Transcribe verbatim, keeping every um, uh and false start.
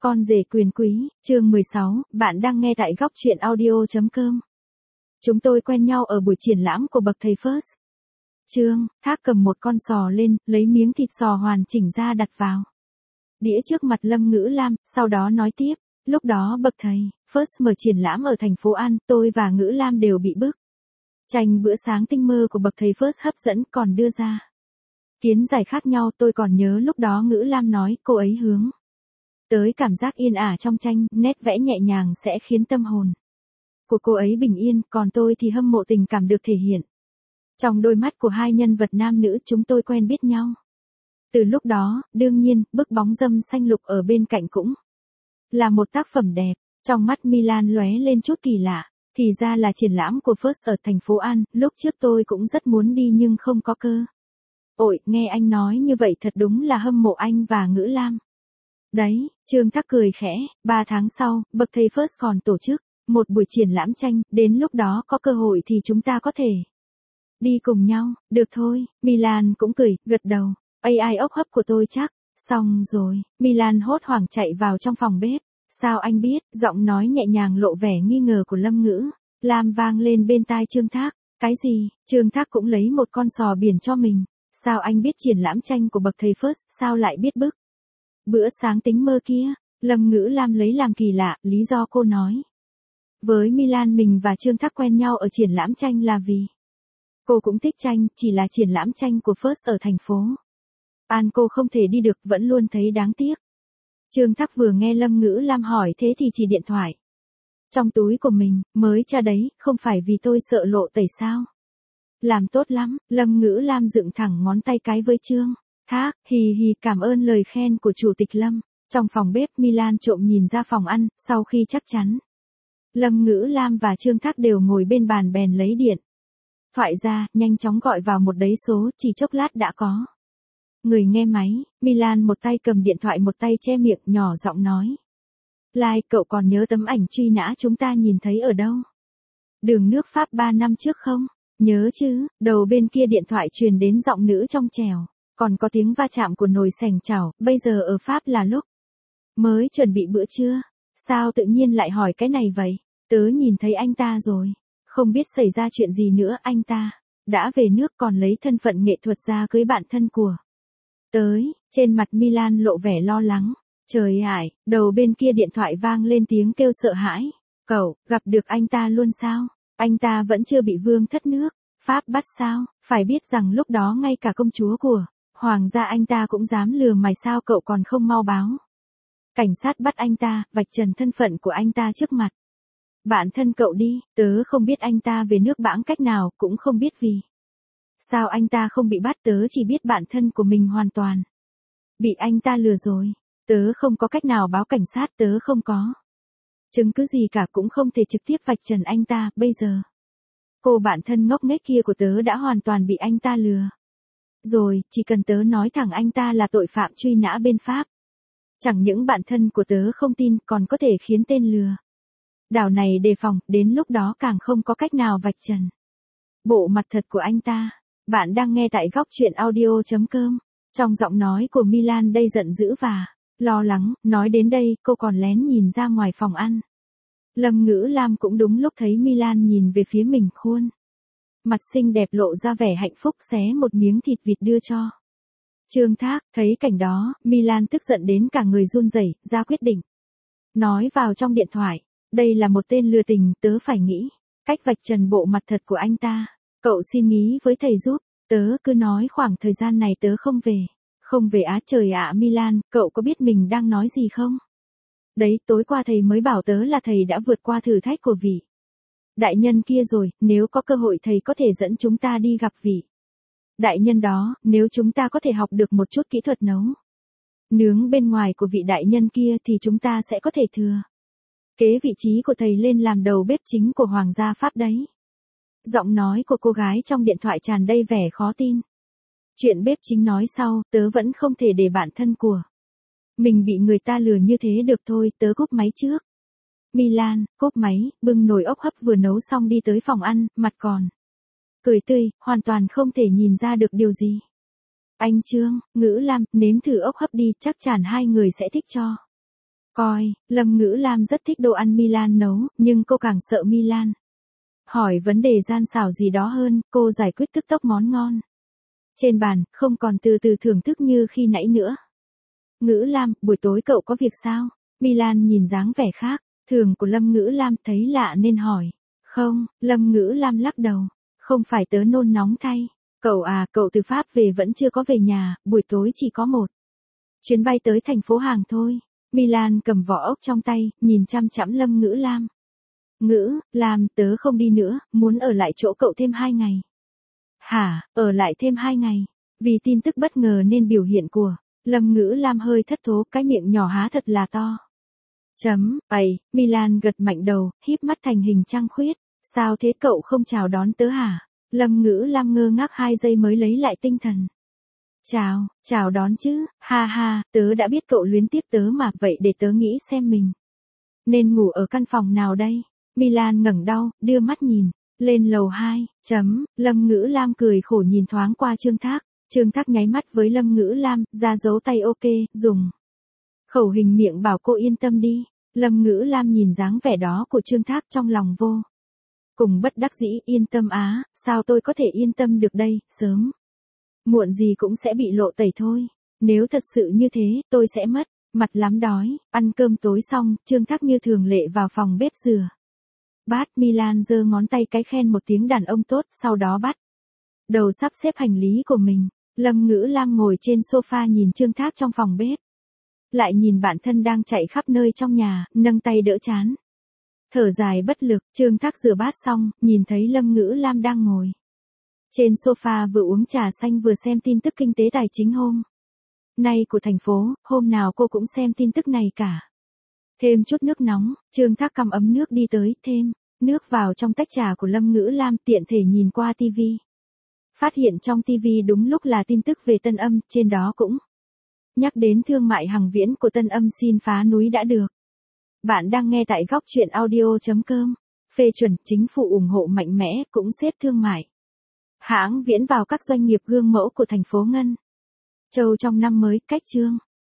Con rể quyền quý, chương mười sáu, bạn đang nghe tại góc truyện audio chấm com. Chúng tôi quen nhau ở buổi triển lãm của bậc thầy First. Trương, Thác cầm một con sò lên, lấy miếng thịt sò hoàn chỉnh ra đặt vào đĩa trước mặt Lâm Ngữ Lam, sau đó nói tiếp, lúc đó bậc thầy First mở triển lãm ở thành phố An, tôi và Ngữ Lam đều bị bức tranh bữa sáng tinh mơ của bậc thầy First hấp dẫn, còn đưa ra kiến giải khác nhau. Tôi còn nhớ lúc đó Ngữ Lam nói cô ấy hướng tới cảm giác yên ả trong tranh, nét vẽ nhẹ nhàng sẽ khiến tâm hồn của cô ấy bình yên, còn tôi thì hâm mộ tình cảm được thể hiện trong đôi mắt của hai nhân vật nam nữ. Chúng tôi quen biết nhau từ lúc đó, đương nhiên, bức bóng dâm xanh lục ở bên cạnh cũng là một tác phẩm đẹp. Trong mắt Milan lóe lên chút kỳ lạ, thì ra là triển lãm của First ở thành phố An, lúc trước tôi cũng rất muốn đi nhưng không có cơ. Ôi, nghe anh nói như vậy thật đúng là hâm mộ anh và Ngữ Lam. Đấy, Trương Thác cười khẽ, ba tháng sau, bậc thầy First còn tổ chức một buổi triển lãm tranh, đến lúc đó có cơ hội thì chúng ta có thể đi cùng nhau. Được thôi, Milan cũng cười, gật đầu. a i ốc hấp của tôi chắc. Xong rồi, Milan hốt hoảng chạy vào trong phòng bếp. Sao anh biết? Giọng nói nhẹ nhàng lộ vẻ nghi ngờ của Lâm Ngữ Lam vang lên bên tai Trương Thác. Cái gì? Trương Thác cũng lấy một con sò biển cho mình. Sao anh biết triển lãm tranh của bậc thầy First, sao lại biết bức bữa sáng tính mơ kia? Lâm Ngữ Lam lấy làm kỳ lạ, lý do cô nói với Milan mình và Trương Thác quen nhau ở triển lãm tranh là vì cô cũng thích tranh, chỉ là triển lãm tranh của First ở thành phố An cô không thể đi được, vẫn luôn thấy đáng tiếc. Trương Thác vừa nghe Lâm Ngữ Lam hỏi thế thì chỉ điện thoại trong túi của mình, mới tra đấy, không phải vì tôi sợ lộ tẩy sao? Làm tốt lắm. Lâm Ngữ Lam dựng thẳng ngón tay cái với Trương Thác, hì hì cảm ơn lời khen của chủ tịch Lâm. Trong phòng bếp, Milan trộm nhìn ra phòng ăn, sau khi chắc chắn Lâm Ngữ Lam và Trương Thác đều ngồi bên bàn bèn lấy điện thoại ra, nhanh chóng gọi vào một đấy số, chỉ chốc lát đã có người nghe máy. Milan một tay cầm điện thoại một tay che miệng, nhỏ giọng nói. Lai, cậu còn nhớ tấm ảnh truy nã chúng ta nhìn thấy ở đâu? Đường nước Pháp ba năm trước không? Nhớ chứ? Đầu bên kia điện thoại truyền đến giọng nữ trong trẻo, còn có tiếng va chạm của nồi sành chảo. Bây giờ ở Pháp là lúc mới chuẩn bị bữa trưa. Sao tự nhiên lại hỏi cái này vậy? Tớ nhìn thấy anh ta rồi. Không biết xảy ra chuyện gì nữa, anh ta đã về nước còn lấy thân phận nghệ thuật ra cưới bạn thân của tới. Trên mặt Milan lộ vẻ lo lắng. Trời ải, đầu bên kia điện thoại vang lên tiếng kêu sợ hãi. Cậu, gặp được anh ta luôn sao? Anh ta vẫn chưa bị vương thất nước Pháp bắt sao? Phải biết rằng lúc đó ngay cả công chúa của hoàng gia anh ta cũng dám lừa mày, sao cậu còn không mau báo cảnh sát bắt anh ta, vạch trần thân phận của anh ta trước mặt bạn thân cậu đi. Tớ không biết anh ta về nước bẵng cách nào, cũng không biết vì sao anh ta không bị bắt, tớ chỉ biết bản thân của mình hoàn toàn bị anh ta lừa rồi. Tớ không có cách nào báo cảnh sát, tớ không có chứng cứ gì cả, cũng không thể trực tiếp vạch trần anh ta. Bây giờ cô bạn thân ngốc nghếch kia của tớ đã hoàn toàn bị anh ta lừa rồi, chỉ cần tớ nói thẳng anh ta là tội phạm truy nã bên Pháp, chẳng những bạn thân của tớ không tin, còn có thể khiến tên lừa đảo này đề phòng, đến lúc đó càng không có cách nào vạch trần bộ mặt thật của anh ta. Bạn đang nghe tại góc truyện audio chấm com. Trong giọng nói của Milan đây giận dữ và lo lắng. Nói đến đây, cô còn lén nhìn ra ngoài phòng ăn. Lâm Ngữ Lam cũng đúng lúc thấy Milan nhìn về phía mình, khuôn mặt xinh đẹp lộ ra vẻ hạnh phúc, xé một miếng thịt vịt đưa cho Trương Thác. Thấy cảnh đó, Milan tức giận đến cả người run rẩy, ra quyết định nói vào trong điện thoại. Đây là một tên lừa tình, tớ phải nghĩ cách vạch trần bộ mặt thật của anh ta. Cậu xin nghĩ với thầy giúp. Tớ cứ nói khoảng thời gian này tớ không về. Không về á? Trời ạ, Milan, cậu có biết mình đang nói gì không? Đấy, tối qua thầy mới bảo tớ là thầy đã vượt qua thử thách của vị đại nhân kia rồi. Nếu có cơ hội thầy có thể dẫn chúng ta đi gặp vị đại nhân đó. Nếu chúng ta có thể học được một chút kỹ thuật nấu nướng bên ngoài của vị đại nhân kia thì chúng ta sẽ có thể thừa kế vị trí của thầy lên làm đầu bếp chính của hoàng gia Pháp đấy. Giọng nói của cô gái trong điện thoại tràn đầy vẻ khó tin. Chuyện bếp chính nói sau, tớ vẫn không thể để bản thân của mình bị người ta lừa như thế được. Thôi, tớ cúp máy trước. Milan, cúp máy, bưng nồi ốc hấp vừa nấu xong đi tới phòng ăn, mặt còn cười tươi, hoàn toàn không thể nhìn ra được điều gì. Anh Trương, Ngữ Lam, nếm thử ốc hấp đi, chắc chắn hai người sẽ thích cho. Coi, Lâm Ngữ Lam rất thích đồ ăn Milan nấu, nhưng cô càng sợ Milan hỏi vấn đề gian xảo gì đó hơn, cô giải quyết tức tốc món ngon. Trên bàn, không còn từ từ thưởng thức như khi nãy nữa. Ngữ Lam, buổi tối cậu có việc sao? Milan nhìn dáng vẻ khác, thường của Lâm Ngữ Lam thấy lạ nên hỏi. Không, Lâm Ngữ Lam lắc đầu. Không phải tớ nôn nóng thay. Cậu à, cậu từ Pháp về vẫn chưa có về nhà, buổi tối chỉ có một chuyến bay tới thành phố Hàng thôi. Milan cầm vỏ ốc trong tay, nhìn chăm chăm Lâm Ngữ Lam. Ngữ, Lam, tớ không đi nữa, muốn ở lại chỗ cậu thêm hai ngày. Hả, ở lại thêm hai ngày? Vì tin tức bất ngờ nên biểu hiện của Lâm Ngữ Lam hơi thất thố, cái miệng nhỏ há thật là to. Chấm, ầy, Milan gật mạnh đầu, híp mắt thành hình trăng khuyết. Sao thế, cậu không chào đón tớ hả? Lâm Ngữ Lam ngơ ngác hai giây mới lấy lại tinh thần. Chào, chào đón chứ, ha ha, tớ đã biết cậu luyến tiếc tớ mà, vậy để tớ nghĩ xem mình nên ngủ ở căn phòng nào đây? Milan ngẩng đầu, đưa mắt nhìn lên lầu hai, chấm, Lâm Ngữ Lam cười khổ nhìn thoáng qua Trương Thác. Trương Thác nháy mắt với Lâm Ngữ Lam, ra dấu tay ok, dùng khẩu hình miệng bảo cô yên tâm đi. Lâm Ngữ Lam nhìn dáng vẻ đó của Trương Thác trong lòng vô cùng bất đắc dĩ, yên tâm á, sao tôi có thể yên tâm được đây, sớm muộn gì cũng sẽ bị lộ tẩy thôi. Nếu thật sự như thế, tôi sẽ mất mặt lắm đói. Ăn cơm tối xong, Trương Thác như thường lệ vào phòng bếp rửa bát. Milan giơ ngón tay cái khen một tiếng đàn ông tốt, sau đó bắt đầu sắp xếp hành lý của mình. Lâm Ngữ Lam ngồi trên sofa nhìn Trương Thác trong phòng bếp. Lại nhìn bản thân đang chạy khắp nơi trong nhà, nâng tay đỡ chán. Thở dài bất lực, Trương Thác rửa bát xong, nhìn thấy Lâm Ngữ Lam đang ngồi trên sofa vừa uống trà xanh vừa xem tin tức kinh tế tài chính hôm nay của thành phố, hôm nào cô cũng xem tin tức này cả. Thêm chút nước nóng, Trương Thác cầm ấm nước đi tới, thêm nước vào trong tách trà của Lâm Ngữ Lam, tiện thể nhìn qua tivi. Phát hiện trong tivi đúng lúc là tin tức về Tân Âm, trên đó cũng nhắc đến thương mại hàng viễn của Tân Âm xin phá núi đã được. Bạn đang nghe tại góc truyện audio chấm com. Phê chuẩn, chính phủ ủng hộ mạnh mẽ, cũng xếp thương mại hãng viễn vào các doanh nghiệp gương mẫu của thành phố Ngân Châu trong năm mới. Cách chương